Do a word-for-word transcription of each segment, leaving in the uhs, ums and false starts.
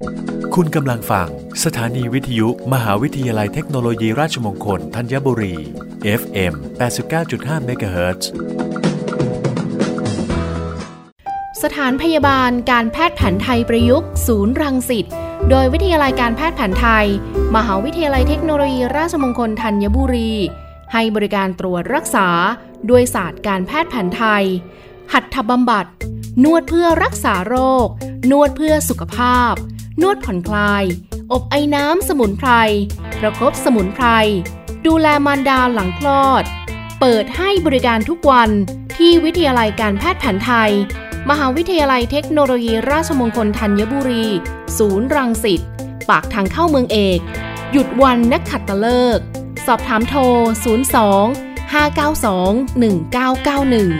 คุณกำลังฟังสถานีวิทยุมหาวิทยาลัยเทคโนโลยีราชมงคลธัญบุรี เอฟ เอ็ม แปดสิบเก้าจุดห้า เมกะเฮิรตซ์สถานพยาบาลการแพทย์แผนไทยประยุกต์ศูนย์รังสิตโดยวิทยาลัยการแพทย์แผนไทยมหาวิทยาลัยเทคโนโลยีราชมงคลธัญบุรีให้บริการตรวจรักษาด้วยศาสตร์การแพทย์แผนไทยหัตถบำบัดนวดเพื่อรักษาโรคนวดเพื่อสุขภาพนวดผ่อนคลายอบไอน้ำสมุนไพรประคบสมุนไพรดูแลมารดาหลังคลอดเปิดให้บริการทุกวันที่วิทยาลัยการแพทย์แผนไทยมหาวิทยาลัยเทคโนโลยีราชมงคลธัญบุรีศูนย์รังสิตปากทางเข้าเมืองเอกหยุดวันนักขัตฤกษ์สอบถามโทรศูนย์ สอง ห้า เก้า สอง หนึ่ง เก้า เก้า หนึ่ง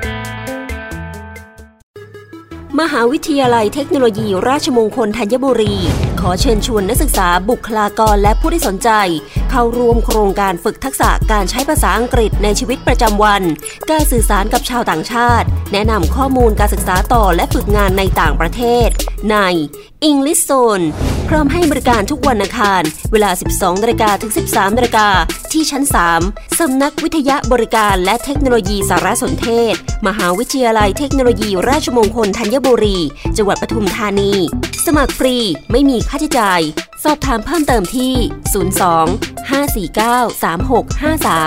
มหาวิทยาลัยเทคโนโลยีราชมงคลธัญบุรีขอเชิญชวนนักศึกษาบุคลากรและผู้ที่สนใจเข้าร่วมโครงการฝึกทักษะการใช้ภาษาอังกฤษในชีวิตประจำวันการสื่อสารกับชาวต่างชาติแนะนำข้อมูลการศึกษาต่อและฝึกงานในต่างประเทศใน English Zone พร้อมให้บริการทุกวันอังคารเวลา สิบสองนาฬิกา ถึง สิบสามนาฬิกา ที่ชั้น สาม สำนักวิทยาบริการและเทคโนโลยีสารสนเทศมหาวิทยาลัยเทคโนโลยีราชมงคลธัญบุรีจังหวัดปทุมธานีสมัครฟรีไม่มีค่าใช้จ่ายสอบถามเพิ่มเติมที่ ศูนย์ สอง ห้า สี่ เก้า สาม หก ห้า สาม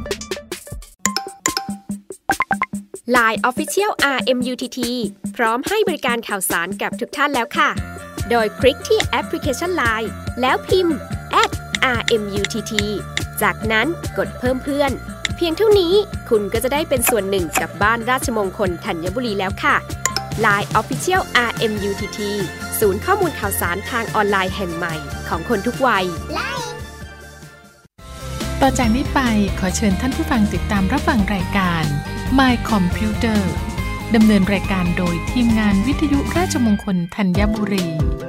ไลน์ Official อาร์ เอ็ม ยู ที ที พร้อมให้บริการข่าวสารกับทุกท่านแล้วค่ะโดยคลิกที่แอปพลิเคชัน ไลน์ แล้วพิมพ์ แอท อาร์ เอ็ม ยู ที ที จากนั้นกดเพิ่มเพื่อนเพียงเท่านี้คุณก็จะได้เป็นส่วนหนึ่งกับบ้านราชมงคลธัญบุรีแล้วค่ะ ไลน์ Official อาร์ เอ็ม ยู ที ที ศูนย์ข้อมูลข่าวสารทางออนไลน์แห่งใหม่ของคนทุกวัยต่อจากนี้ไปขอเชิญท่านผู้ฟังติดตามรับฟังรายการ My Computer ดำเนินรายการโดยทีมงานวิทยุราชมงคลธัญบุรี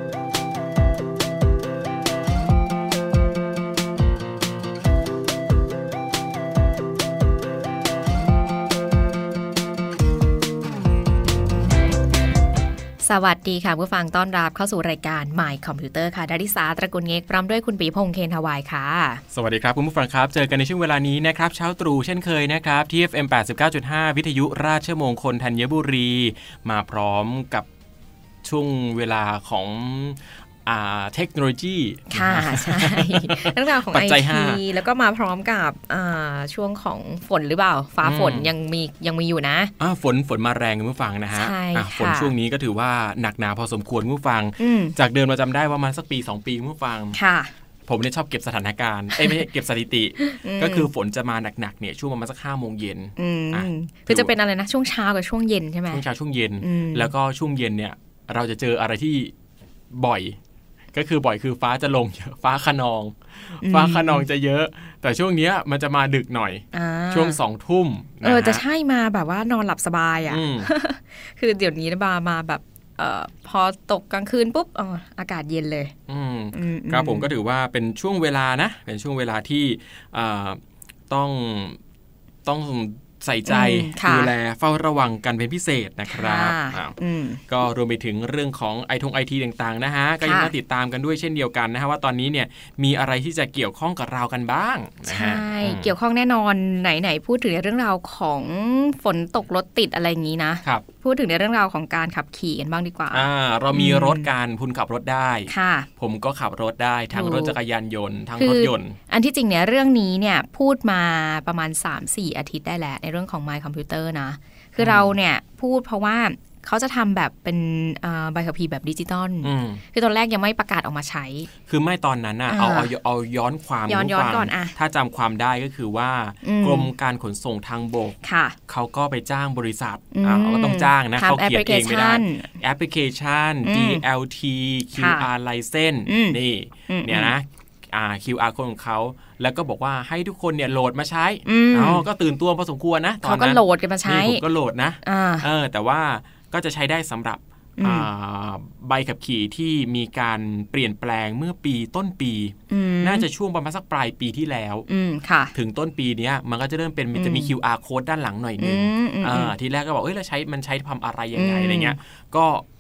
สวัสดีค่ะผู้ฟังต้อนรับเข้าสู่รายการ My Computer ค่ะดาริสาตระกูลเงกพร้อมด้วยคุณปีพงษ์เคนทวายค่ะสวัสดีครับคุณผู้ฟังครับเจอกันในช่วงเวลานี้นะครับเช้าตรู่เช่นเคยนะครับที่ เอฟ เอ็ม แปดสิบเก้าจุดห้า วิทยุราชมงคลธัญบุรีมาพร้อมกับช่วงเวลาของอ่าเทคโนโลยีค่ะใช่เรื่องราวของ ไอ ที แล้วก็มาพร้อมกับอ่าช่วงของฝนหรือเปล่าฟ้าฝนยังมียังมีอยู่นะอ่าฝนฝนมาแรงคุณผู้ฟังนะฮะอ่าฝนช่วงนี้ก็ถือว่าหนักหนาพอสมควรคุณผู้ฟังจากเดิมเราจำได้ว่ามันสักปีสองปีคุณผู้ฟังค่ะผมเนี่ยชอบเก็บสถานการณ์เอ้ยไม่ใช่เก็บสถิติก็คือฝนจะมาหนักๆเนี่ยช่วงประมาณสักห้าโมงเย็นคือจะเป็นอะไรนะช่วงเช้ากับช่วงเย็นใช่ไหมช่วงเช้าช่วงเย็นแล้วก็ช่วงเย็นเนี่ยเราจะเจออะไรที่บ่อยก็คือบ่อยคือฟ้าจะลงฟ้าคะนองฟ้าคะนองจะเยอะแต่ช่วงนี้มันจะมาดึกหน่อยช่วงสองทุ่มเออจะใช่มาแบบว่านอนหลับสบายอ่ะคือเดี๋ยวนี้มามาแบบเอ่อพอตกกลางคืนปุ๊บอ๋ออากาศเย็นเลยครับผมก็ถือว่าเป็นช่วงเวลานะเป็นช่วงเวลาที่ต้องต้องใส่ใจดูแลเฝ้าระวังกันเป็นพิเศษนะครับก็รวมไปถึงเรื่องของไอทงไอทีต่างๆนะฮะก็ยังน่าติดตามกันด้วยเช่นเดียวกันนะฮะว่าตอนนี้เนี่ยมีอะไรที่จะเกี่ยวข้องกับเรากันบ้างใช่เกี่ยวข้องแน่นอนไหนๆพูดถึงในเรื่องราวของฝนตกรถติดอะไรอย่างนี้นะพูดถึงในเรื่องราวของการขับขี่กันบ้างดีกว่าอ่าเรามีรถการคุณขับรถได้ค่ะผมก็ขับรถได้ทั้งรถจักรยานยนต์ทั้งรถยนต์อันที่จริงเนี่ยเรื่องนี้เนี่ยพูดมาประมาณ สามสี่ อาทิตย์ได้แล้วในเรื่องของ My Computer นะคือเราเนี่ยพูดเพราะว่าเขาจะทำแบบเป็นใบขับขี่แบบดิจิตอลคือตอนแรกยังไม่ประกาศออกมาใช้คือไม่ตอนนั้นนะเอาเอาเอาย้อนความย้อนย้อนก่อนอะถ้าจำความได้ก็คือว่ากรมการขนส่งทางบกเขาก็ไปจ้างบริษัทเขาก็ต้องจ้างนะเขาเขียนเองไม่ได้แอปพลิเคชัน ดี แอล ที คิว อาร์ License นี่เนี่ยนะอ่า คิว อาร์ Code ของเขาแล้วก็บอกว่าให้ทุกคนเนี่ยโหลดมาใช้อ๋อก็ตื่นตัวพอสมควรนะตอนนั้นเขาก็โหลดกันมาใช้ผมก็โหลดนะเออแต่ว่าก็จะใช้ได้สำหรับใบขับขี่ที่มีการเปลี่ยนแปลงเมื่อปีต้นปีน่าจะช่วงประมาณสักปลายปีที่แล้วถึงต้นปีนี้มันก็จะเริ่มเป็นมันจะมี คิว อาร์ Code ด้านหลังหน่อยนึงทีแรกก็บอกเอ้ยเราใช้มันใช้ทำอะไรยังไงอะไรเงี้ยก็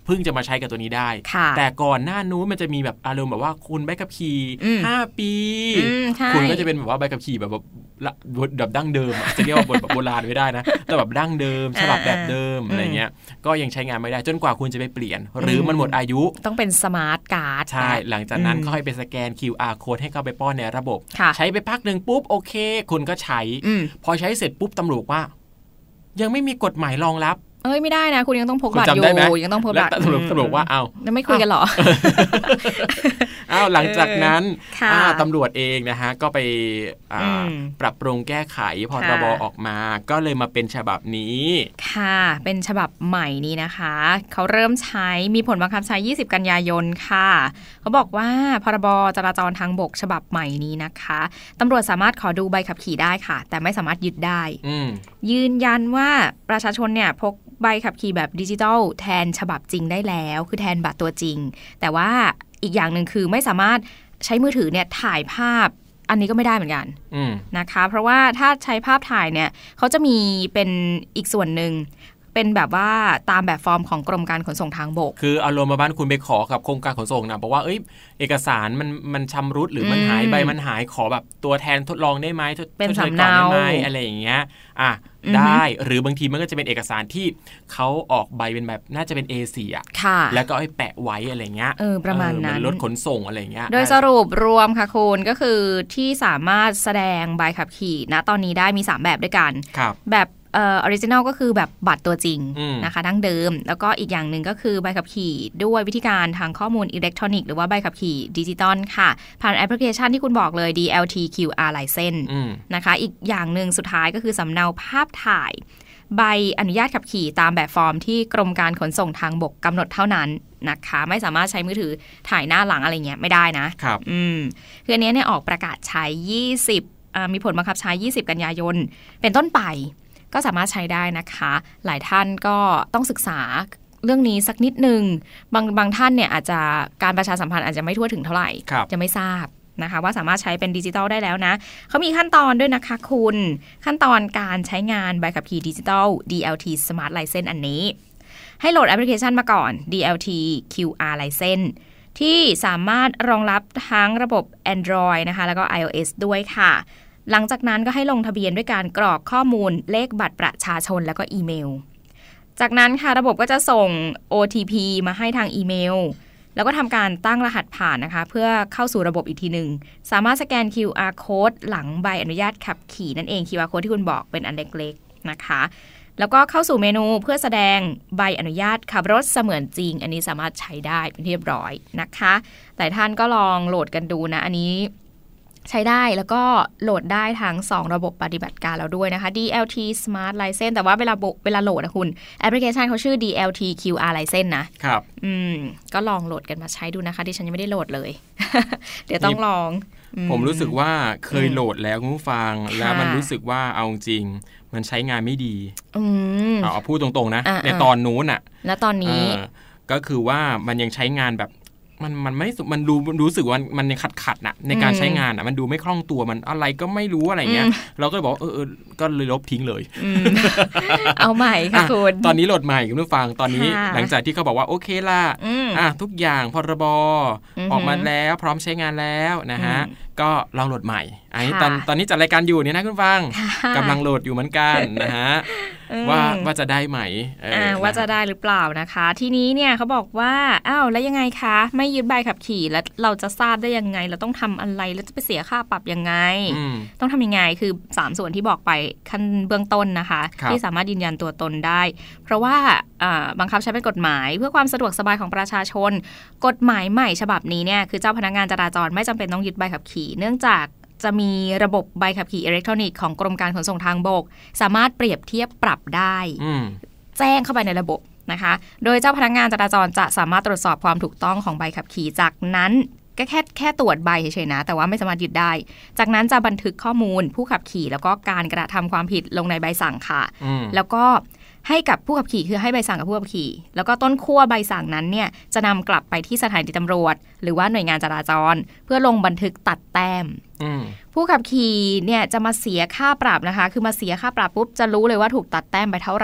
เพิ่งจะมาใช้กับตัวนี้ได้แต่ก่อนหน้านู้นมันจะมีแบบอารมณ์แบบว่าคุณใบขับขี่ห้าปีคุณก็จะเป็นแบบว่าใบขับขี่แบบแบบดั้งเดิมจะเรียกว่าบทโบราณไม่ได้นะแต่แบบดั้งเดิมฉบับแบบเดิมอะไรเงี้ยก็ยังใช้งานไม่ได้จนกว่าคุณจะไปเปลี่ยนหรือมันหมดอายุต้องเป็นสมาร์ทการ์ดใช่หลังจากนั้นก็ให้ไปสแกน คิว อาร์ Code ให้เข้าไปป้อนในระบบใช้ไปพักนึงปุ๊บโอเคคุณก็ใช้พอใช้เสร็จปุ๊บตำรวจว่ายังไม่มีกฎหมายรองรับเอ้ยไม่ได้นะคุณยังต้องพกบัตรอยู่ยังต้องพกบัตรแล้วตำรวจว่าเอ้าไม่คุยกันหรออ้าวหลังจากนั้นตำรวจเองนะฮะก็ไปปรับปรุงแก้ไขพรบออกมาก็เลยมาเป็นฉบับนี้ค่ะเป็นฉบับใหม่นี้นะคะเขาเริ่มใช้มีผลบังคับใช้ยี่สิบกันยายนค่ะเขาบอกว่าพรบจราจรทางบกฉบับใหม่นี้นะคะตำรวจสามารถขอดูใบขับขี่ได้ค่ะแต่ไม่สามารถยึดได้ยืนยันว่าประชาชนเนี่ยพกใบขับขี่แบบดิจิทัลแทนฉบับจริงได้แล้วคือแทนบัตรตัวจริงแต่ว่าอีกอย่างหนึ่งคือไม่สามารถใช้มือถือเนี่ยถ่ายภาพอันนี้ก็ไม่ได้เหมือนกันนะคะเพราะว่าถ้าใช้ภาพถ่ายเนี่ยเขาจะมีเป็นอีกส่วนหนึ่งเป็นแบบว่าตามแบบฟอร์มของกรมการขนส่งทางบกคืออารมณ์มาบ้านคุณไปขอกับโครงการขนส่งนะบอกว่าเอ้ยเอกสารมันมันชำรุดหรือมันหายใบมันหายขอแบบตัวแทนทดลองได้ไหมเป็นสำเนาได้ไหมอะไรอย่างเงี้ยอ่ะได้หรือบางทีมันก็จะเป็นเอกสารที่เขาออกใบเป็นแบบน่าจะเป็น เอ โฟร์ อ่ะแล้วก็ให้แปะไว้อะไรเงี้ยเออประมาณนั้นรถขนส่งอะไรเงี้ยโดยสรุปรวมค่ะคุณก็คือที่สามารถแสดงใบขับขี่ณตอนนี้ได้มีสามแบบด้วยกันแบบเอ่อออริจินัลก็คือแบบบัตรตัวจริงนะคะดั้งเดิมแล้วก็อีกอย่างหนึ่งก็คือใบขับขี่ด้วยวิธีการทางข้อมูลอิเล็กทรอนิกส์หรือว่าใบขับขี่ดิจิตอลค่ะผ่านแอปพลิเคชันที่คุณบอกเลย ดี แอล ที คิว อาร์ License นะคะอีกอย่างหนึ่งสุดท้ายก็คือสำเนาภาพถ่ายใบอนุญาตขับขี่ตามแบบฟอร์มที่กรมการขนส่งทางบกกำหนดเท่านั้นนะคะไม่สามารถใช้มือถือถ่ายหน้าหลังอะไรเงี้ยไม่ได้นะครับอืมคืออันนี้เนี่ยออกประกาศใช้ยี่สิบอ่ามีผลบังคับใช้ยี่สิบกันยายนเป็นต้นไปก็สามารถใช้ได้นะคะหลายท่านก็ต้องศึกษาเรื่องนี้สักนิดนึงบางบางท่านเนี่ยอาจจะการประชาสัมพันธ์อาจจะไม่ทั่วถึงเท่าไหร่จะไม่ทราบนะคะว่าสามารถใช้เป็นดิจิทัลได้แล้วนะเขามีขั้นตอนด้วยนะคะคุณขั้นตอนการใช้งานใบขับขี่ดิจิทัล ดี แอล ที Smart License อันนี้ให้โหลดแอปพลิเคชันมาก่อน ดี แอล ที คิว อาร์ License ที่สามารถรองรับทั้งระบบ Android นะคะแล้วก็ iOS ด้วยค่ะหลังจากนั้นก็ให้ลงทะเบียนด้วยการกรอกข้อมูลเลขบัตรประชาชนแล้วก็อีเมลจากนั้นค่ะระบบก็จะส่ง โอ ที พี มาให้ทางอีเมลแล้วก็ทำการตั้งรหัสผ่านนะคะเพื่อเข้าสู่ระบบอีกทีหนึ่งสามารถสแกน คิว อาร์ Code หลังใบอนุญาตขับขี่นั่นเอง คิว อาร์ Code ที่คุณบอกเป็นอันเล็กๆนะคะแล้วก็เข้าสู่เมนูเพื่อแสดงใบอนุญาตขับรถเสมือนจริงอันนี้สามารถใช้ได้เป็นที่เรียบร้อยนะคะหลายท่านก็ลองโหลดกันดูนะอันนี้ใช้ได้แล้วก็โหลดได้ทั้งสองระบบปฏิบัติการแล้วด้วยนะคะ ดี แอล ที Smart License แต่ว่าเวลาเวลาโหลดนะคุณแอปพลิเคชันเขาชื่อ ดี แอล ที คิว อาร์ License นะครับอืมก็ลองโหลดกันมาใช้ดูนะคะดิฉันยังไม่ได้โหลดเลย เดี๋ยวต้องลองผมรู้สึกว่าเคยโหลดแล้วคุณผู้ฟังแล้วมันรู้สึกว่าเอาจริงมันใช้งานไม่ดีเอาพูดตรงๆนะในตอนนู้นอ่ะแล้วตอนนี้ก็คือว่ามันยังใช้งานแบบมันมันไม่มันดูรู้สึกว่ามันยังขัดขัดน่ะในการใช้งานอ่ะมันดูไม่คล่องตัวมันอะไรก็ไม่รู้อะไรเงี้ยเราก็เลยบอกเออก็เลยลบทิ้งเลยเอาใหม่ค่ะคุณตอนนี้โหลดใหม่คุณผู้ฟังตอนนี้หลังจากที่เขาบอกว่าโอเคล่ะอ่ะทุกอย่างพรบออกมาแล้วพร้อมใช้งานแล้วนะฮะก็ลองโหลดใหม่ไอ้ตอนตอนนี้จัดรายการอยู่เนี่ยนะคุณฟังกำลังโหลดอยู่เหมือนกันนะฮะว่าว่าจะได้ไหมว่าจะได้หรือเปล่านะคะทีนี้เนี่ยเขาบอกว่าอ้าวแล้วยังไงคะไม่ยึดใบขับขี่แล้วเราจะทราบได้ยังไงเราต้องทำอะไรแล้วจะไปเสียค่าปรับยังไงต้องทำยังไงคือสามส่วนที่บอกไปขั้นเบื้องต้นนะคะที่สามารถยืนยันตัวตนได้เพราะว่าบังคับใช้เป็นกฎหมายเพื่อความสะดวกสบายของประชาชนกฎหมายใหม่ฉบับนี้เนี่ยคือเจ้าพนักงานจราจรไม่จำเป็นต้องยึดใบขับขี่เนื่องจากจะมีระบบใบขับขี่อิเล็กทรอนิกส์ของกรมการขนส่งทางบกสามารถเปรียบเทียบปรับได้แจ้งเข้าไปในระบบนะคะโดยเจ้าพนักงานจราจรจะสามารถตรวจสอบความถูกต้องของใบขับขี่จากนั้นก็แค่แค่ตรวจใบเฉยๆนะแต่ว่าไม่สามารถยึดได้จากนั้นจะบันทึกข้อมูลผู้ขับขี่แล้วก็การกระทำความผิดลงในใบสั่งค่ะแล้วก็ให้กับผู้ขับขี่คือให้ใบสั่งกับผู้ขับขี่แล้วก็ต้นขั้วใบสั่งนั้นเนี่ยจะนำกลับไปที่สถานีตำรวจหรือว่าหน่วยงานจราจรเพื่อลงบันทึกตัดแต้มผู้ขับขี่เนี่ยจะมาเสียค่าปรับนะคะคือมาเสียค่าปรับปุ๊บจะรู้เลยว่าถูกตัดแต้มไปเท่าไหร่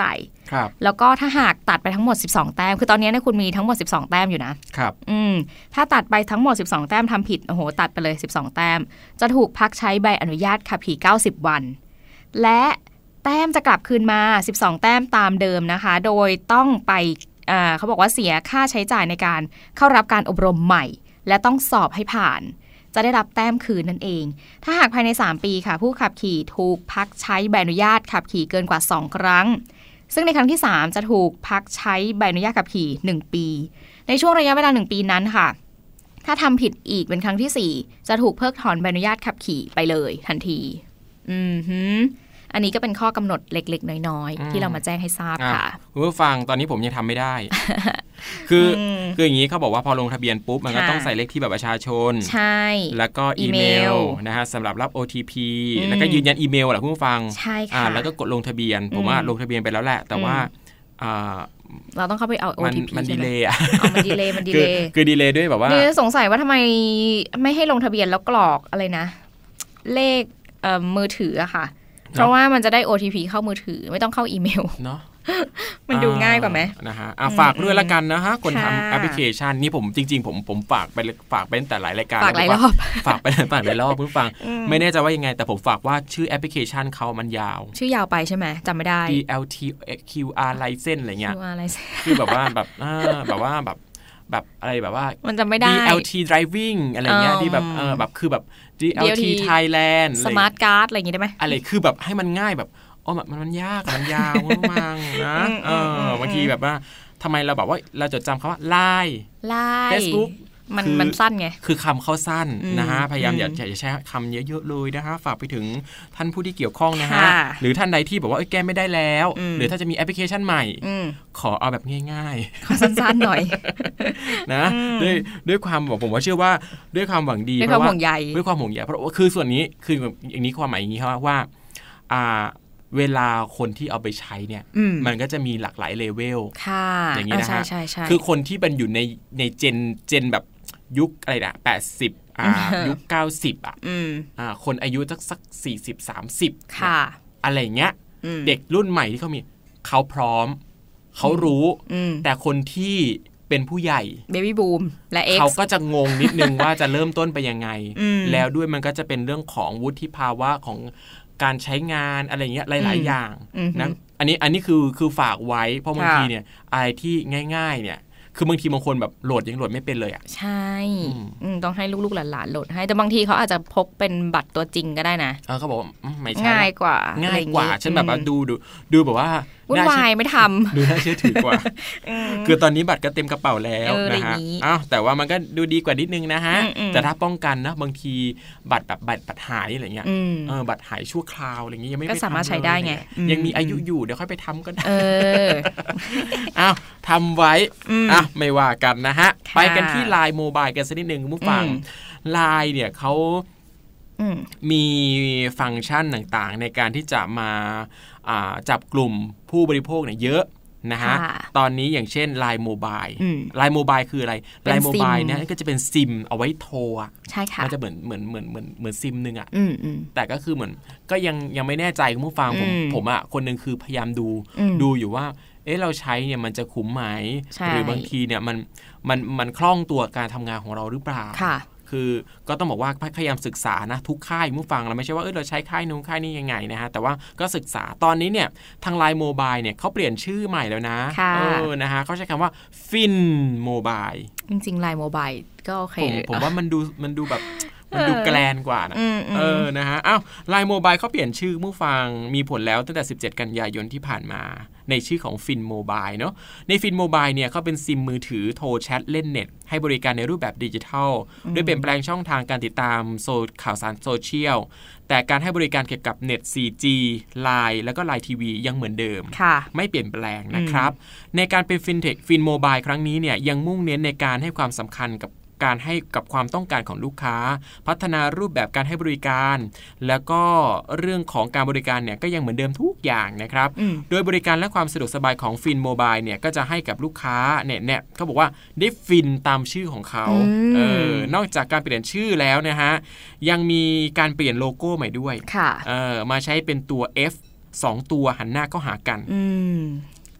แล้วก็ถ้าหากตัดไปทั้งหมดสิบสองแต้มคือตอนนี้เนี่ยคุณมีทั้งหมดสิบสองแต้มอยู่นะครับอืมถ้าตัดไปทั้งหมดสิบสองแต้มทำผิดโอ้โหตัดไปเลยสิบสองแต้มจะถูกพักใช้ใบอนุญาตขับขี่เก้าสิบวันและแต้มจะกลับคืนมาสิบสองแต้มตามเดิมนะคะโดยต้องไปอ่าเขาบอกว่าเสียค่าใช้จ่ายในการเข้ารับการอบรมใหม่และต้องสอบให้ผ่านจะได้รับแต้มคืนนั่นเองถ้าหากภายในสามปีค่ะผู้ขับขี่ถูกพักใช้ใบอนุญาตขับขี่เกินกว่าสองครั้งซึ่งในครั้งที่สามจะถูกพักใช้ใบอนุญาตขับขี่หนึ่งปีในช่วงระยะเวลาหนึ่งปีนั้นค่ะถ้าทำผิดอีกเป็นครั้งที่สี่จะถูกเพิกถอนใบอนุญาตขับขี่ไปเลยทันทีอือหืออันนี้ก็เป็นข้อกำหนดเล็กๆน้อยๆที่เรามาแจ้งให้ทราบค่ะคุณผู้ฟังตอนนี้ผมยังทำไม่ได้คือคืออย่างนี้เขาบอกว่าพอลงทะเบียนปุ๊บมันก็ต้องใส่เลขที่แบบประชาชนใช่แล้วก็อีเมลนะฮะสำหรับรับ โอ ที พี แล้วก็ยืนยันอีเมลแหละคุณผู้ฟังใช่ค่ะแล้วก็กดลงทะเบียนผมว่าลงทะเบียนไปแล้วแหละแต่ว่าเราต้องเข้าไปเอา โอ ที พีมันดีเลย์อ่ะมันดีเลย์มันดีเลย์คือดีเลย์ด้วยแบบว่าสงสัยว่าทำไมไม่ให้ลงทะเบียนแล้วกรอกอะไรนะเลขมือถืออะค่ะเพราะว่ามันจะได้ โอ ที พี เข้ามือถือไม่ต้องเข้าอีเมลเนาะมันดูง่ายกว่าไหมนะฮะฝากด้วยละกันนะฮะคนทำแอปพลิเคชันนี่ผมจริงๆผมผมฝากไปฝากไปตั้งแต่หลายรายการฝากหลายรอบฝากไปฝากหลายรอบเพิ่งฟังไม่แน่ใจว่ายังไงแต่ผมฝากว่าชื่อแอปพลิเคชันเขามันยาวชื่อยาวไปใช่ไหมจำไม่ได้ดี แอล ที คิว อาร์ license อะไรเงี้ยคือแบบว่าแบบแบบว่าแบบแบบอะไรแบบว่ามันจะไม่ได้ดี แอล ที driving อะไรเงี้ยที่แบบเออแบบคือแบบ ดี แอล ที Thailand Smart Card อะไรอย่างงี้ได้ไหมอะไรคือแบบให้มันง่ายแบบอ๋อมันมันยากมันยาวมากนะเออบางทีแบบว่าทำไมเราแบบว่าเราจดจำคำว่า ไลน์ไลน์ Facebook มันมันสั้นไงคือคำเขาสั้นนะฮะพยายามอย่าอย่าใช้คำเยอะๆเลยนะฮะฝากไปถึงท่านผู้ที่เกี่ยวข้องนะฮะหรือท่านใดที่บอกว่าแก้ไม่ได้แล้วหรือถ้าจะมีแอปพลิเคชันใหม่ขอเอาแบบง่ายๆขอสั้นๆหน่อยนะด้วยด้วยความบอกผมว่าเชื่อว่าด้วยความหวังดีด้วยความห่วงใยด้วยความห่วงใยเพราะว่าคือส่วนนี้คืออย่างนี้ความหมายอย่างนี้ครับว่าอ่าเวลาคนที่เอาไปใช้เนี่ยมันก็จะมีหลากหลายเลเวลอย่างนี้นะฮะคือคนที่เป็นอยู่ในในเจนเจนแบบยุคอะไรนะแปดสิบอ่ายุคเก้าสิบอ่ะอ่าคนอายุสักสักสี่สิบ สามสิบค่ะอะไรเงี้ยเด็กรุ่นใหม่ที่เขามีเขาพร้อมเขารู้แต่คนที่เป็นผู้ใหญ่ Baby Boom และ X เขาก็จะงงนิดนึงว่าจะเริ่มต้นไปยังไงแล้วด้วยมันก็จะเป็นเรื่องของวุฒิภาวะของการใช้งานอะไรเงี้ยหลายๆอย่างนะอันนี้อันนี้คือคือฝากไว้เพราะบางทีเนี่ยอะไรที่ง่ายๆเนี่ยคือบางทีบางคนแบบโหลดยังโหลดไม่เป็นเลยอ่ะใช่ต้องให้ลูกๆหลานๆโหลดให้แต่บางทีเขาอาจจะพกเป็นบัตรตัวจริงก็ได้นะเออเขาบอกไม่ใช่ง่ายกว่าง่ายกว่าฉันแบบว่าดูดูดูแบบว่าวุ่นวายไม่ทำดูน่าเชื่อถือกว่าคือตอนนี้บัตรก็เต็มกระเป๋าแล้วนะฮะอ้าวแต่ว่ามันก็ดูดีกว่านิดนึงนะฮะแต่ถ้าป้องกันนะบางทีบัตรแบบบัตรบัตรหายอะไรเงี้ยเออบัตรหายชั่วคราวอะไรเงี้ยยังไม่ก็สามารถใช้ได้ไงยังมีอายุอยู่เดี๋ยวค่อยไปทำก็ได้อ้าวทำไว้อ่ะไม่ว่ากันนะฮะไปกันที่ ไลน์ Mobile กันสักนิดนึงคุณผู้ฟัง ไลน์ เนี่ยเขามีฟังก์ชันต่างๆในการที่จะมาจับกลุ่มผู้บริโภคเนี่ยเยอะนะฮะตอนนี้อย่างเช่น ไลน์ Mobile ไลน์ Mobile คืออะไร ไลน์ Mobile เนี่ยก็จะเป็นซิมเอาไว้โทรอ่ะใช่ค่ะมันจะเหมือนเหมือนเหมือนเหมือนเหมือนซิมนึงอ่ะแต่ก็คือเหมือนก็ยังยังไม่แน่ใจคุณผู้ฟังผมผมอ่ะคนนึงคือพยายามดูดูอยู่ว่าเอ๊ะเราใช้เนี่ยมันจะคุ้มไหมหรือบางทีเนี่ยมันมันมันคล่องตัวการทำงานของเราหรือเปล่าคือก็ต้องบอกว่าพยายามศึกษานะทุกค่ายผู้ฟังเราไม่ใช่ว่าเออเราใช้ค่ายนู้นค่ายนี้ยังไงนะฮะแต่ว่าก็ศึกษาตอนนี้เนี่ยทาง ไลน์ Mobile เนี่ยเขาเปลี่ยนชื่อใหม่แล้วนะเออนะฮะเขาใช้คำว่า ฟิน Mobile จริงๆ ไลน์ Mobile ก็โอเคผมผมว่ามันดูมันดูแบบมันดูแกลนกว่านะเออนะฮะอ้าว ไลน์ Mobile เขาเปลี่ยนชื่อผู้ฟังมีผลแล้วตั้งแต่สิบเจ็ดกันยายนที่ผ่านมาในชื่อของฟินโมบายเนาะในฟินโมบายเนี่ยเขาเป็นซิมมือถือโทรแชทเล่นเน็ตให้บริการในรูปแบบดิจิทัลโดยเปลี่ยนแปลงช่องทางการติดตามโซข่าวสารโซเชียลแต่การให้บริการเกี่ยวกับเน็ต โฟร์จี ไลน์ แล้วก็ ไลน์ ที วี ยังเหมือนเดิมไม่เปลี่ยนแปลงนะครับในการเป็นฟินเทคฟินโมบายครั้งนี้เนี่ยยังมุ่งเน้นในการให้ความสำคัญกับการให้กับความต้องการของลูกค้าพัฒนารูปแบบการให้บริการแล้วก็เรื่องของการบริการเนี่ยก็ยังเหมือนเดิมทุกอย่างนะครับโดยบริการและความสะดวกสบายของฟินโมบายเนี่ยก็จะให้กับลูกค้าเนี่ยเนี่ยเขาบอกว่าได้ฟินตามชื่อของเขาเออนอกจากการเปลี่ยนชื่อแล้วนะฮะยังมีการเปลี่ยนโลโก้ใหม่ด้วยเออมาใช้เป็นตัว F สองตัวหันหน้าเข้าหากัน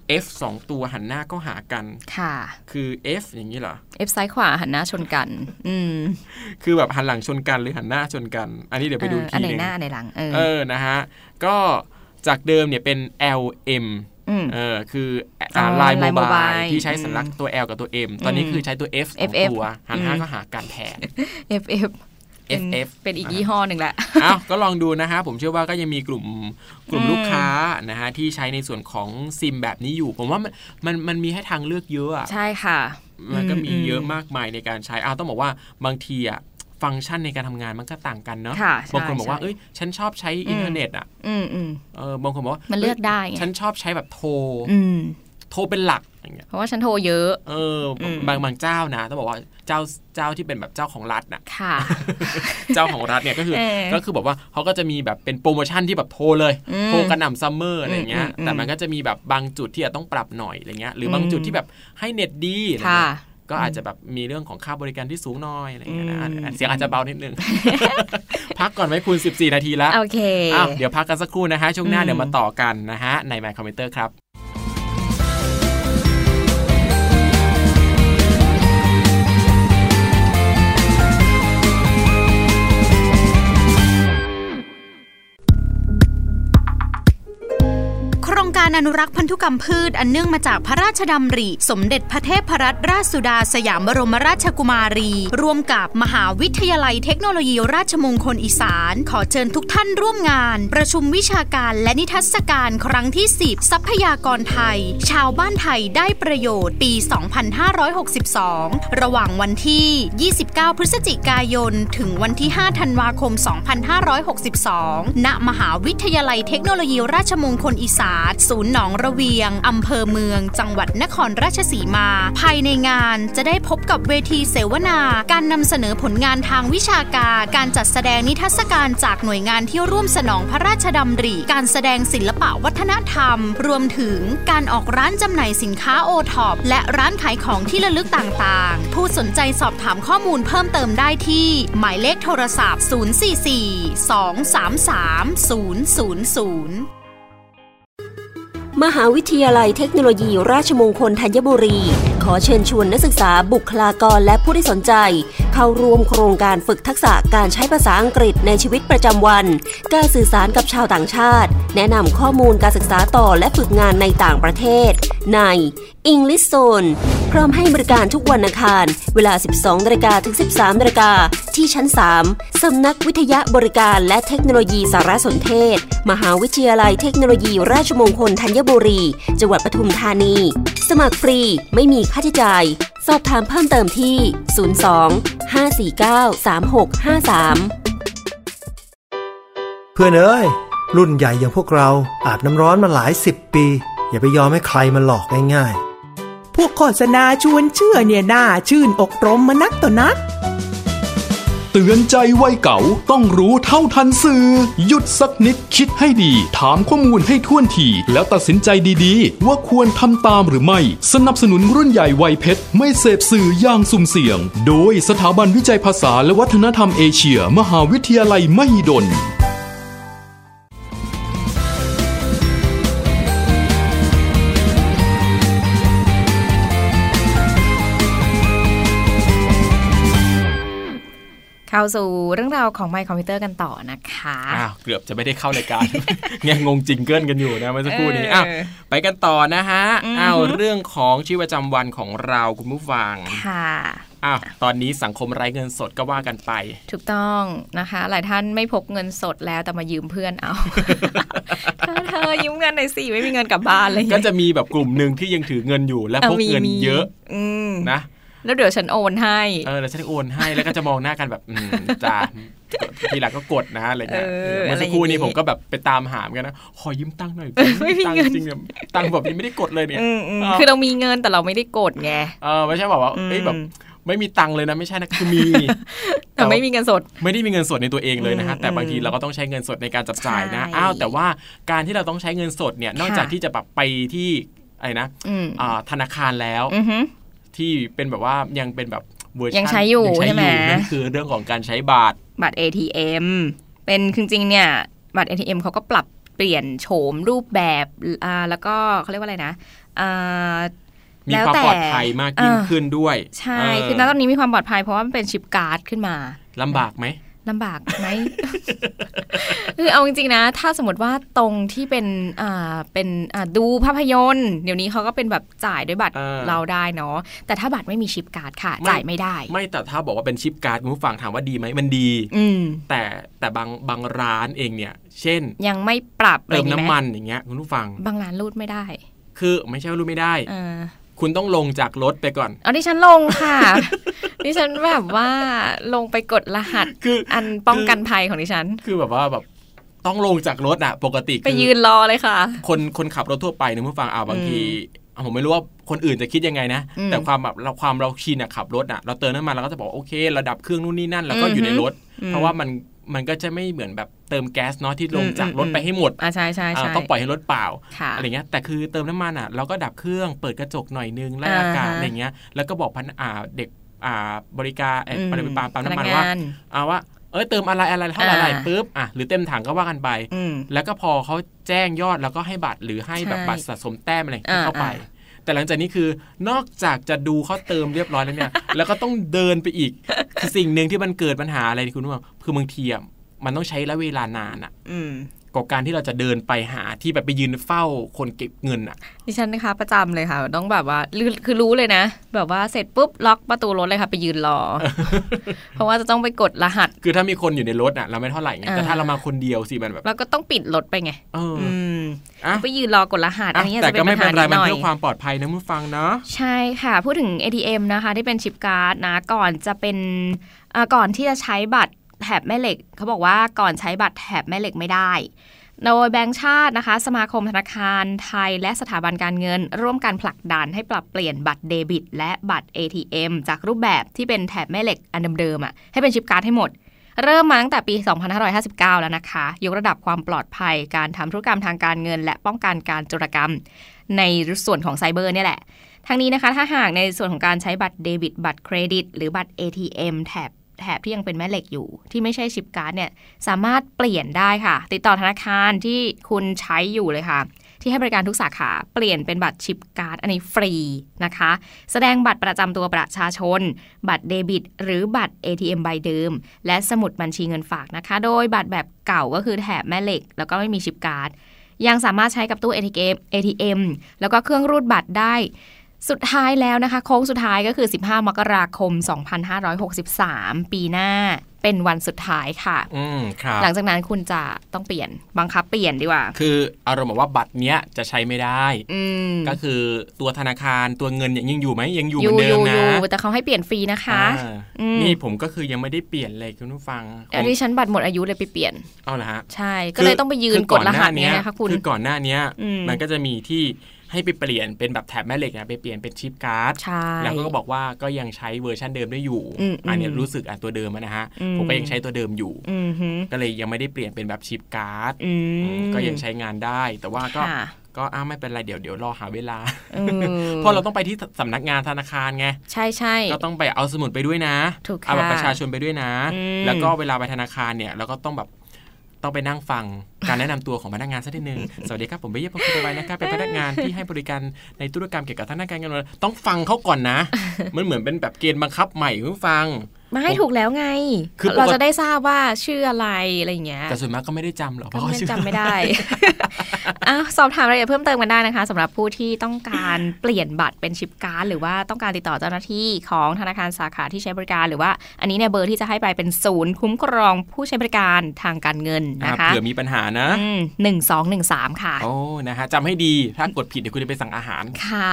F สองตัวหันหน้าก็หากันค่ะคือ F อย่างนี้เหรอ F ซ้ายขวาหันหน้าชนกันอืมคือแบบหันหลังชนกันหรือหันหน้าชนกันอันนี้เดี๋ยวไปดูทีนึงอันไหนหน้าอันไหนหลังเออเออนะฮะก็จากเดิมเนี่ยเป็น แอล เอ็ม เออคือไลน์โมบายที่ใช้สัญลักษณ์ตัว L กับตัว M ตอนนี้คือใช้ตัว F สองตัวหันหน้าก็หากันแทนเอฟ เอฟเอฟ เอฟ เป็นอีกยี่ห้อหนึ่งแหละอ้าวก็ลองดูนะฮะผมเชื่อว่าก็ยังมีกลุ่มกลุ่มลูกค้านะฮะที่ใช้ในส่วนของซิมแบบนี้อยู่ผมว่ามันมันมันมีให้ทางเลือกเยอะใช่ค่ะมันก็มีเยอะมากมายในการใช้อ้าวต้องบอกว่าบางทีอ่ะฟังก์ชันในการทำงานมันก็ต่างกันเนาะบางคนบอกว่าเอ้ยฉันชอบใช้อินเทอร์เน็ตอ่ะเออบางคนบอกว่ามันเลือกได้ฉันชอบใช้แบบโทรโทรเป็นหลักอย่างเงี้ยเพราะว่าฉันโทรเยอะเออบางบางเจ้านะต้องบอกว่าเจ้าเจ้าที่เป็นแบบเจ้าของรัฐน่ะค่ะเจ้าของรัฐเนี่ยก็คือก็คือแบบว่าเขาก็จะมีแบบเป็นโปรโมชั่นที่แบบโทรเลยโทรกระหน่ำซัมเมอร์อะไรเงี้ยแต่มันก็จะมีแบบบางจุดที่อาจต้องปรับหน่อยอะไรเงี้ยหรือบางจุดที่แบบให้เน็ตดีอะไรเงี้ยก็อาจจะแบบมีเรื่องของค่าบริการที่สูงหน่อยอะไรเงี้ยนะเสียงอาจจะเบานิดนึงพักก่อนไหมคุณสิบสี่นาทีแล้วโอเคอ้าวเดี๋ยวพักกันสักครู่นะฮะช่วงหน้าเดี๋ยวมาต่อกันนะฮะใน My Computer ครับโครงการอนุรักษ์พันธุกรรมพืชอันเนื่องมาจากพระราชดำริสมเด็จพระเทพรัตนราชสุดาสยามบรมราชกุมารีร่วมกับมหาวิทยาลัยเทคโนโลยีราชมงคลอีสานขอเชิญทุกท่านร่วมงานประชุมวิชาการและนิทรรศการครั้งที่สิบทรัพยากรไทยชาวบ้านไทยได้ประโยชน์ปีสองพันห้าร้อยหกสิบสองระหว่างวันที่ยี่สิบเก้าพฤศจิกายนถึงวันที่ห้าธันวาคมสองพันห้าร้อยหกสิบสองณมหาวิทยาลัยเทคโนโลยีราชมงคลอีสานศูนย์หนองระเวียงอำเภอเมืองจังหวัดนครราชสีมาภายในงานจะได้พบกับเวทีเสวนาการนำเสนอผลงานทางวิชาการการจัดแสดงนิทรรศการจากหน่วยงานที่ร่วมสนองพระราชดำริการแสดงศิลปะวัฒนธรรมรวมถึงการออกร้านจำหน่ายสินค้าโอท็อปและร้านขายของที่ระลึกต่างๆผู้สนใจสอบถามข้อมูลเพิ่มเติมได้ที่หมายเลขโทรศัพท์ศูนย์ สี่ สี่ สอง สาม สาม ศูนย์ ศูนย์ ศูนย์มหาวิทยาลัยเทคโนโลยีราชมงคลธัญบุรีขอเชิญชวนนักศึกษาบุคลากรและผู้ที่สนใจเข้าร่วมโครงการฝึกทักษะการใช้ภาษาอังกฤษในชีวิตประจำวันการสื่อสารกับชาวต่างชาติแนะนำข้อมูลการศึกษาต่อและฝึกงานในต่างประเทศใน English Zone พร้อมให้บริการทุกวันอังคารเวลา สิบสองนาฬิกา ถึง สิบสามนาฬิกาที่ชั้น สาม สำนักวิทยาบริการและเทคโนโลยีสารสนเทศมหาวิทยาลัยเทคโนโลยีราชมงคลธัญบุรีจังหวัดปทุมธานีสมัครฟรีไม่มีค่าใช้จ่ายสอบถามเพิ่มเติมที่ศูนย์ สอง ห้า สี่ เก้า สาม หก ห้า สามเพื่อนเอ้ยรุ่นใหญ่อย่างพวกเราอาบน้ำร้อนมาหลายสิบปีอย่าไปยอมให้ใครมาหลอกง่ายๆพวกโฆษณาชวนเชื่อเนี่ยน่าชื่นอกรมมานักต่อนักเตือนใจวัยเก่าต้องรู้เท่าทันสื่อหยุดสักนิดคิดให้ดีถามข้อมูลให้ถ้วนทีแล้วตัดสินใจดีๆว่าควรทำตามหรือไม่สนับสนุนรุ่นใหญ่วัยเพชรไม่เสพสื่ออย่างสุ่มเสี่ยงโดยสถาบันวิจัยภาษาและวัฒนธรรมเอเชียมหาวิทยาลัยมหิดลเข้าสู่เรื่องราวของ My Computer กันต่อนะคะอ้าวเกือบจะไม่ได้เข้ารายการ เนี่ยงงจิงเกิลกันอยู่นะเมื่อสักครู่นี้อ้าวไปกันต่อนะฮะอ้าวเรื่องของชีวิตประจำวันของเราคุณผู้ฟังค่ะอ้าวตอนนี้สังคมไร้เงินสดก็ว่ากันไปถูกต้องนะคะหลายท่านไม่พกเงินสดแล้วแต่มายืมเพื่อนเอาเธอยืมเงินหน่อยสิไม่มีเงินกลับบ้านเลยก็จะมีแบบกลุ่มนึงที่ยังถือเงินอยู่และพกเงินเยอะนะแล้วเดี๋ยวฉันโอนให้เออแล้วฉันโอนให้แล้วก็จะมองหน้ากันแบบจ้าทีหลังก็กดนะอะไรเงี้ยเมื่อสักครู่นี้ผมก็แบบไปตามหามกันนะขอยืมตังค์หน่อยไม่มีเงินจริงๆตังค์แบบนี้ไม่ได้กดเลยเนี่ยคือเรามีเงินแต่เราไม่ได้กดไงเออไม่ใช่บอกว่าเอ้ยแบบไม่มีตังค์เลยนะไม่ใช่นะคือมีแต่ไม่มีเงินสดไม่ได้มีเงินสดในตัวเองเลยนะฮะแต่บางทีเราก็ต้องใช้เงินสดในการจับจ่ายนะอ้าวแต่ว่าการที่เราต้องใช้เงินสดเนี่ยนอกจากที่จะแบบไปที่อะไรนะธนาคารแล้วที่เป็นแบบว่ายังเป็นแบบเวอร์ชันยังใช้อยู่ใช่ไหมนั่นคือเรื่องของการใช้บัตรบัตร เอ ที เอ็ม เป็นจริงๆเนี่ยบัตร เอ ที เอ็ม เขาก็ปรับเปลี่ยนโฉมรูปแบบอ่าแล้วก็เขาเรียกว่าอะไรนะมีความปลอดภัยมากยิ่งขึ้นด้วยใช่คือณตอนนี้มีความปลอดภัยเพราะว่ามันเป็นชิปการ์ดขึ้นมาลำบากไหมลำบากไหม คือเอาจริงๆนะถ้าสมมติว่าตรงที่เป็นอ่าเป็นอ่าดูภาพยนตร์เดี๋ยวนี้เขาก็เป็นแบบจ่ายด้วยบัตรเราได้เนาะแต่ถ้าบัตรไม่มีชิปการ์ดค่ะจ่ายไม่ได้ไม่แต่ถ้าบอกว่าเป็นชิปการ์ดคุณผู้ฟังถามว่าดีไหมมันดีแต่แต่บางบางร้านเองเนี่ยเช่นยังไม่ปรับเติมน้ำมันอย่างเงี้ยคุณผู้ฟังบางร้านรูดไม่ได้คือไม่ใช่ว่ารูดไม่ได้คุณต้องลงจากรถไปก่อนอ๋อดิฉันลงค่ะดิฉันแบบว่าลงไปกดรหัสคืออันป้องกันภัยของดิฉันคือแบบว่าแบบต้องลงจากรถอะปกติไปยืนรอเลยค่ะคนคนขับรถทั่วไปเนี่ยผู้ฟังอ่าบางทีผมไม่รู้ว่าคนอื่นจะคิดยังไงนะแต่ความแบบเราความเราชินอะขับรถอะเราเติมน้ำมันเราก็จะบอกโอเคระดับเครื่องนู่นนี่นั่นแล้วก็อยู่ในรถเพราะว่ามันมันก็จะไม่เหมือนแบบเติมแก๊สเนาะที่ลงจากรถไปให้หมดอ่าใช่ใช่ใช่ต้องปล่อยให้รถเปล่าอะไรเงี้ยแต่คือเติมน้ำมันอ่ะเราก็ดับเครื่องเปิดกระจกหน่อยนึงไล่อากาศอะไรเงี้ยแล้วก็บอกพนักอ่าเด็กอ่าบริการเอ่อบริการปั๊มน้ำมันว่าอ่าว่าเอ้ยเติมอะไรอะไรเท่าไหร่ปุ๊บอ่ะหรือเต็มถังก็ว่ากันไปแล้วก็พอเขาแจ้งยอดแล้วก็ให้บัตรหรือให้แบบบัตรสะสมแต้มอะไรเข้าไปแต่หลังจากนี้คือนอกจากจะดูเขาเติมเรียบร้อยแล้วเนี่ยแล้วก็ต้องเดินไปอีกคือสิ่งนึงที่มันเกิดปัญหาอะไรคุณว่าคือบางทีอ่ะมันต้องใช้ระยะเวลานานอ่ะกับการที่เราจะเดินไปหาที่แบบไปยืนเฝ้าคนเก็บเงินอ่ะดิฉันนะคะประจำเลยค่ะต้องแบบว่าคือรู้เลยนะแบบว่าเสร็จปุ๊บล็อกประตูรถเลยค่ะไปยืนรอ เพราะว่าจะต้องไปกดรหัสคือถ้ามีคนอยู่ในรถอ่ะเราไม่เท่าไหร่ไงแต่ถ้าเรามาคนเดียวสิมันแบบเราก็ต้องปิดรถไปไงไปยืนรอกดรหัสอันนี้แต่ก็ไม่เป็นไรมันเพื่อความปลอดภัยนะผู้ฟังเนาะใช่ค่ะพูดถึง เอ ที เอ็ม นะคะที่เป็นชิปการ์ดนะก่อนจะเป็นก่อนที่จะใช้บัตรแถบแม่เหล็กเขาบอกว่าก่อนใช้บัตรแถบแม่เหล็กไม่ได้โดยแบงก์ชาตินะคะสมาคมธนาคารไทยและสถาบันการเงินร่วมกันผลักดันให้ปรับเปลี่ยนบัตรเดบิตและบัตร เอ ที เอ็ม จากรูปแบบที่เป็นแถบแม่เหล็กอันเดิมๆอ่ะให้เป็นชิปการ์ดให้หมดเริ่มมาตั้งแต่ปีสองพันห้าร้อยห้าสิบเก้าแล้วนะคะยกระดับความปลอดภัยการทำธุรกรรมทางการเงินและป้องกันการโจรกรรมในส่วนของไซเบอร์เนี่ยแหละทั้งนี้นะคะถ้าหากในส่วนของการใช้บัตรเดบิตบัตรเครดิตหรือบัตร เอ ที เอ็ม แถบแถบที่ยังเป็นแม่เหล็กอยู่ที่ไม่ใช่ชิปการ์ดเนี่ยสามารถเปลี่ยนได้ค่ะติดต่อธนาคารที่คุณใช้อยู่เลยค่ะที่ให้บริการทุกสาขาเปลี่ยนเป็นบัตรชิปการ์ดอันนี้ฟรีนะคะแสดงบัตรประจำตัวประชาชนบัตรเดบิตหรือบัตร เอ ที เอ็ม ใบเดิมและสมุดบัญชีเงินฝากนะคะโดยบัตรแบบเก่าก็คือแถบแม่เหล็กแล้วก็ไม่มีชิปการ์ดยังสามารถใช้กับตู้ เอ ที เอ็ม เอ ที เอ็ม แล้วก็เครื่องรูดบัตรได้สุดท้ายแล้วนะคะโค้งสุดท้ายก็คือสิบห้ามกราคมสองพันห้าร้อยหกสิบสามปีหน้าเป็นวันสุดท้ายค่ะอืมครับหลังจากนั้นคุณจะต้องเปลี่ยนบังคับเปลี่ยนดีกว่าคืออารมณ์แบบว่าบัตรเนี้ยจะใช้ไม่ได้ก็คือตัวธนาคารตัวเงินยังอยู่ไหมยังอยู่เหมือนเดิมนะแต่เขาให้เปลี่ยนฟรีนะคะนี่ผมก็คือยังไม่ได้เปลี่ยนเลยคุณผู้ฟังอันนี้ฉันบัตรหมดอายุเลยไปเปลี่ยนเอาเหรอฮะใช่ก็เลยต้องไปยืนกดรหัสนี้นะคะคุณคือก่อนหน้านี้มันก็จะมีที่ให้ไปเปลี่ยนเป็นแบบแถบแม่เหล็กนะไปเปลี่ยนเป็นชิปการ์ดแล้วก็บอกว่าก็ยังใช้เวอร์ชันเดิมได้อยู่อันนี้รู้สึกอ่ะตัวเดิมนะฮะผมก็ยังใช้ตัวเดิมอยู่ก็เลยยังไม่ได้เปลี่ยนเป็นแบบชิปการ์ดก็ยังใช้งานได้แต่ว่าก็ก็อ้าไม่เป็นไรเดี๋ยวเดี๋ยวรอหาเวลาเพราะเราต้องไปที่สำนักงานธนาคารไงใช่ใช่ก็ต้องไปเอาสมุดไปด้วยนะเอาบัตรประชาชนไปด้วยนะแล้วก็เวลาไปธนาคารเนี่ยเราก็ต้องแบบต้องไปนั่งฟังการแนะนำตัวของพนักงานสักนิดนึง สวัสดีครับผมเบย์พงศ์คุณไว้นะครับเป็นพนักงานที่ให้บริการในธุรกรรมเกี่ยวกับธนาคารเงินต้องฟังเขาก่อนนะมันเหมือนเป็นแบบเกณฑ์บังคับใหม่คุณฟังมาให้ถูกแล้วไงเราจะได้ทราบว่าชื่ออะไรอะไรอย่างเงี้ยแต่ส่วนมากก็ไม่ได้จำหรอกเพราะจำไม่ได้อ่ะสอบถามรายละเอียดเพิ่มเติมกันได้นะคะสำหรับผู้ที่ต้องการเปลี่ยนบัตรเป็นชิปการ์ดหรือว่าต้องการติดต่อเจ้าหน้าที่ของธนาคารสาขาที่ใช้บริการหรือว่าอันนี้เนี่ยเบอร์ที่จะให้ไปเป็นศูนย์คุ้มครองผู้ใช้บริการทางการเงินนะคะเผื่อมีปัญหานะหนึ่งสองหนึ่งสามค่ะโอ้นะฮะจำให้ดีถ้ากดผิดเดี๋ยวคุณจะไปสั่งอาหารค่ะ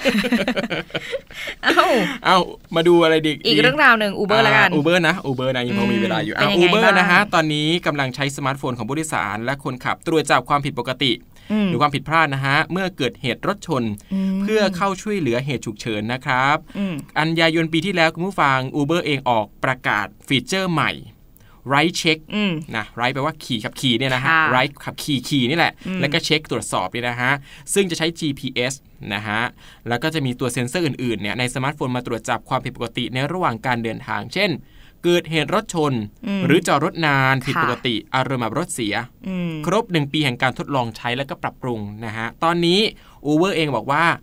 เอ้าเอ้ามาดูอะไรดีอีกเรื่องราวหนึ่ง Uber ละกัน Uber นะ Uber นะยังพอมีเวลาอยู่อ่ะ Uber นะฮะตอนนี้กำลังใช้สมาร์ทโฟนของผู้โดยสารและคนขับตรวจจับความผิดปกติหรือความผิดพลาดนะฮะเมื่อเกิดเหตุรถชนเพื่อเข้าช่วยเหลือเหตุฉุกเฉินนะครับกันยายนปีที่แล้วคุณผู้ฟัง Uber เองออกประกาศฟีเจอร์ใหม่ Ride Check นะ Ride แปลว่าขี่ขับขี่เนี่ยนะฮะ Ride ขับขี่ขี่นี่แหละแล้วก็เช็คตรวจสอบนี่นะฮะซึ่งจะใช้ จี พี เอส นะฮะแล้วก็จะมีตัวเซ็นเซอร์อื่นๆเนี่ยในสมาร์ทโฟนมาตรวจจับความผิดปกติในระหว่างการเดินทางเช่นเกิดเหตุรถชนหรือจอดรถนานผิดปกติอารมณ์แบบรถเสียครบหนึ่งปีแห่งการทดลองใช้แล้วก็ปรับปรุงนะฮะตอนนี้ Uber เองบอกว่า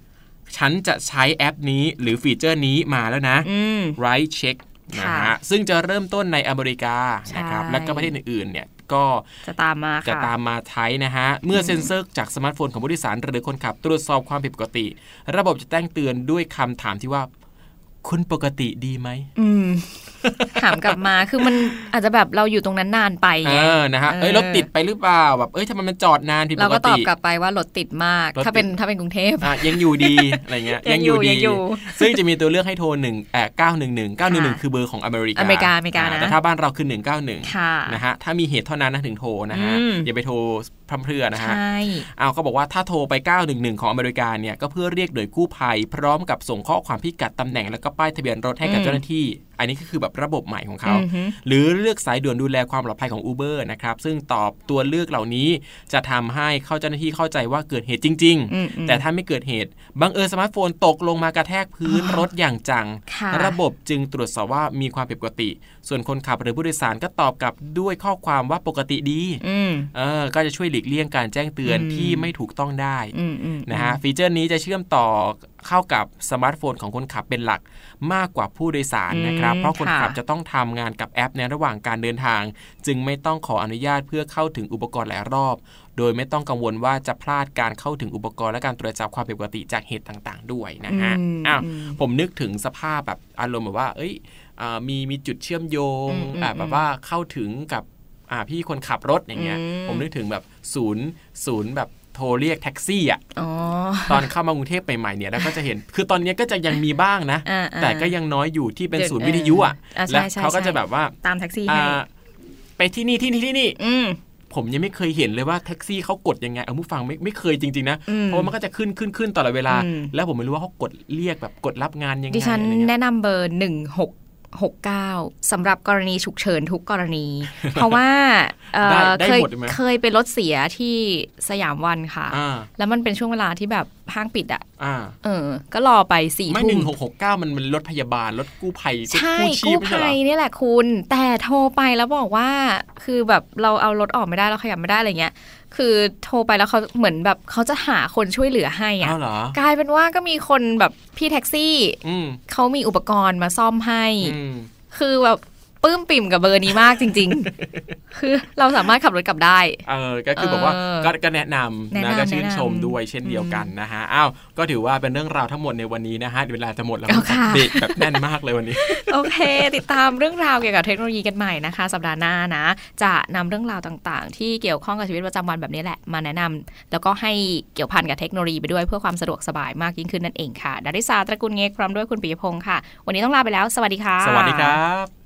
ฉันจะใช้แอปนี้หรือฟีเจอร์นี้มาแล้วนะ right check นะฮะซึ่งจะเริ่มต้นในอเมริกานะครับแล้วก็ประเทศอื่นๆเนี่ยก็จะตามมาจะตามมาใช้นะฮะเมื่อเซ็นเซอร์จากสมาร์ทโฟนของผู้โดยสารหรือคนขับตรวจสอบความผิดปกติระบบจะแจ้งเตือนด้วยคำถามที่ว่าคุณปกติดีไหมถามกลับมาคือมันอาจจะแบบเราอยู่ตรงนั้นนานไปเออนะฮะเอ้ยรถติดไปหรือเปล่าแบบเอ้ยทำไมมันจอดนานผิดปกติเราก็ตอบกลับไปว่ารถติดมากถ้าเป็นถ้าเป็นกรุงเทพอ่ะยังอยู่ดีอะไรเงี้ยยังอยู่ดีซึ่งจะมีตัวเลือกให้โทรหนึ่งเอ่อเก้าหนึ่งหนึ่ง เก้าหนึ่งหนึ่งคือเบอร์ของอเมริกาอเมริกาอเมริกานะแต่ถ้าบ้านเราคือหนึ่งเก้าหนึ่งนะฮะถ้ามีเหตุเท่านั้นนะถึงโทรนะฮะอย่าไปโทรพร่ำเพรื่อนะฮะอ้าวเขาบอกว่าถ้าโทรไปเก้าหนึ่งหนึ่งของอเมริกาเนี่ยก็เพื่อเรียกหน่วยกู้ภัยพร้อมกับส่งข้อความพิกัดตำแหน่งแล้วก็ป้ายทะเบียนรถให้กับเจ้าหน้าที่อันนี้ก็คือแบบระบบใหม่ของเขาหรือเลือกสายด่วนดูแลความปลอดภัยของ Uber นะครับซึ่งตอบตัวเลือกเหล่านี้จะทำให้เข้าเจ้าหน้าที่เข้าใจว่าเกิดเหตุจริงๆแต่ถ้าไม่เกิดเหตุบังเอิญสมาร์ทโฟนตกลงมากระแทกพื้นรถอย่างจังระบบจึงตรวจสอบว่ามีความผิดปกติส่วนคนขับหรือผู้โดยสารก็ตอบกลับด้วยข้อความว่าปกติดีเออก็จะช่วยหลีกเลี่ยงการแจ้งเตือนที่ไม่ถูกต้องได้นะฮะฟีเจอร์นี้จะเชื่อมต่อเข้ากับสมาร์ทโฟนของคนขับเป็นหลักมากกว่าผู้โดยสารนะครับเพราะคนขับจะต้องทำงานกับแอปในระหว่างการเดินทางจึงไม่ต้องขออนุญาตเพื่อเข้าถึงอุปกรณ์หลายรอบโดยไม่ต้องกังวลว่าจะพลาดการเข้าถึงอุปกรณ์และการตรวจจับความผิดปกติจากเหตุต่างๆด้วยนะฮะอ้าวผมนึกถึงสภาพแบบอารมณ์แบบว่าเอ้ยมีมีจุดเชื่อมโยงแบบว่าเข้าถึงกับพี่คนขับรถอย่างเงี้ยผมนึกถึงแบบศูนย์ศูนย์แบบโทรเรียกแท็กซี่อ่ะตอนเข้ามากรุงเทพใหม่ๆเนี่ยแล้วก็จะเห็นคือตอนนี้ก็จะยังมีบ้างนะแต่ก็ยังน้อยอยู่ที่เป็นศูนย์วิทยุอ่ะและเขาก็จะแบบว่าตามแท็กซี่ให้ไปที่นี่ที่นี่ที่นี่ผมยังไม่เคยเห็นเลยว่าแท็กซี่เขากดยังไงเอาผู้ฟังไม่ไม่เคยจริงๆนะเพราะว่ามันก็จะขึ้นขึ้นขึ้นตลอดเวลาแล้วผมไม่รู้ว่าเขากดเรียกแบบกดรับงานยังไงดิฉันแนะนำเบอร์หนึ่งหกหกเก้าสำหรับกรณีฉุกเฉินทุกกรณี เพราะว่าเคยเคยไปรถเสียที่สยามวันค่ะแล้วมันเป็นช่วงเวลาที่แบบห้างปิดอ่ะเออก็รอไปสี่ทุ่มไม่หนึ่งหกหกเก้ามันมันรถพยาบาลรถกู้ภัยใช่กู้ภัยนี่แหละคุณแต่โทรไปแล้วบอกว่าคือแบบเราเอารถออกไม่ได้เราขยับไม่ได้อะไรเงี้ยคือโทรไปแล้วเขาเหมือนแบบเขาจะหาคนช่วยเหลือให้อ่ะกลายเป็นว่าก็มีคนแบบพี่แท็กซี่เขามีอุปกรณ์มาซ่อมให้คือแบบปลื้มปิ่มกับเบอร์นี้มากจริงๆคือเราสามารถขับรถกลับได้เออก็คือบอกว่าก็แนะนำนะก็ชื่นชมด้วยเช่นเดียวกันนะฮะอ้าวก็ถือว่าเป็นเรื่องราวทั้งหมดในวันนี้นะฮะเวลาจะหมดแล้วเด็กแบบแน่นมากเลยวันนี้โอเคติดตามเรื่องราวเกี่ยวกับเทคโนโลยีกันใหม่นะคะสัปดาห์หน้านะจะนำเรื่องราวต่างๆที่เกี่ยวข้องกับชีวิตประจำวันแบบนี้แหละมาแนะนำแล้วก็ให้เกี่ยวพันกับเทคโนโลยีไปด้วยเพื่อความสะดวกสบายมากยิ่งขึ้นนั่นเองค่ะดาริสาตระกูลเงกพร้อมด้วยคุณปิยพงศ์ค่ะวันนี้ต้องลาไปแล้วสวัสดีค่ะสวัสดีครับ